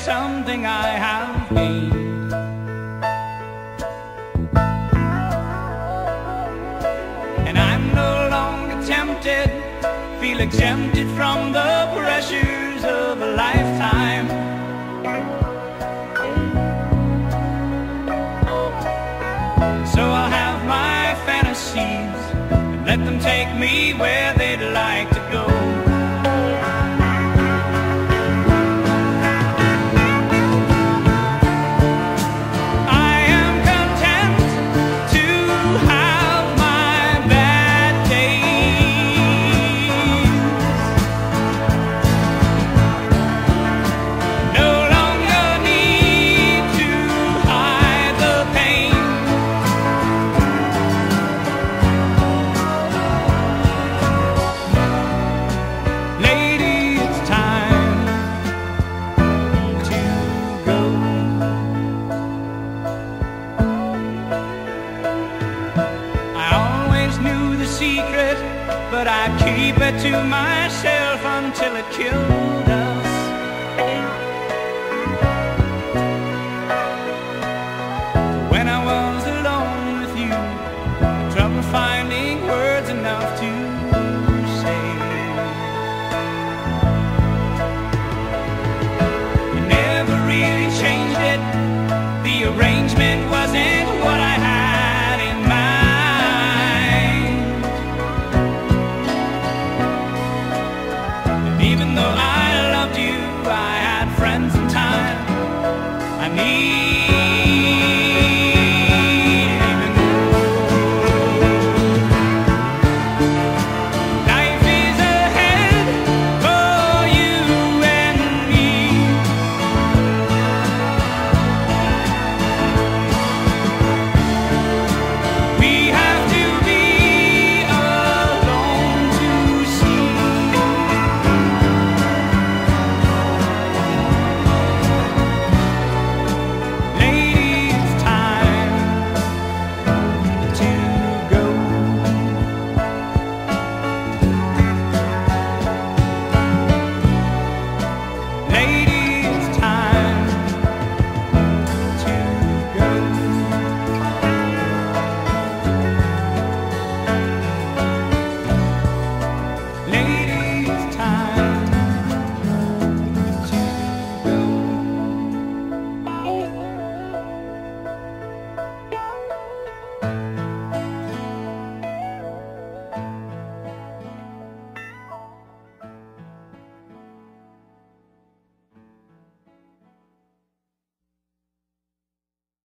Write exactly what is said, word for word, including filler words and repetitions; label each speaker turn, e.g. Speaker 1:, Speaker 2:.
Speaker 1: something I have gained. And I'm no longer tempted, feel exempted from the pressures of a lifetime. So I'll have my fantasies and let them take me where they'd like to go. But I keep it to myself until it kills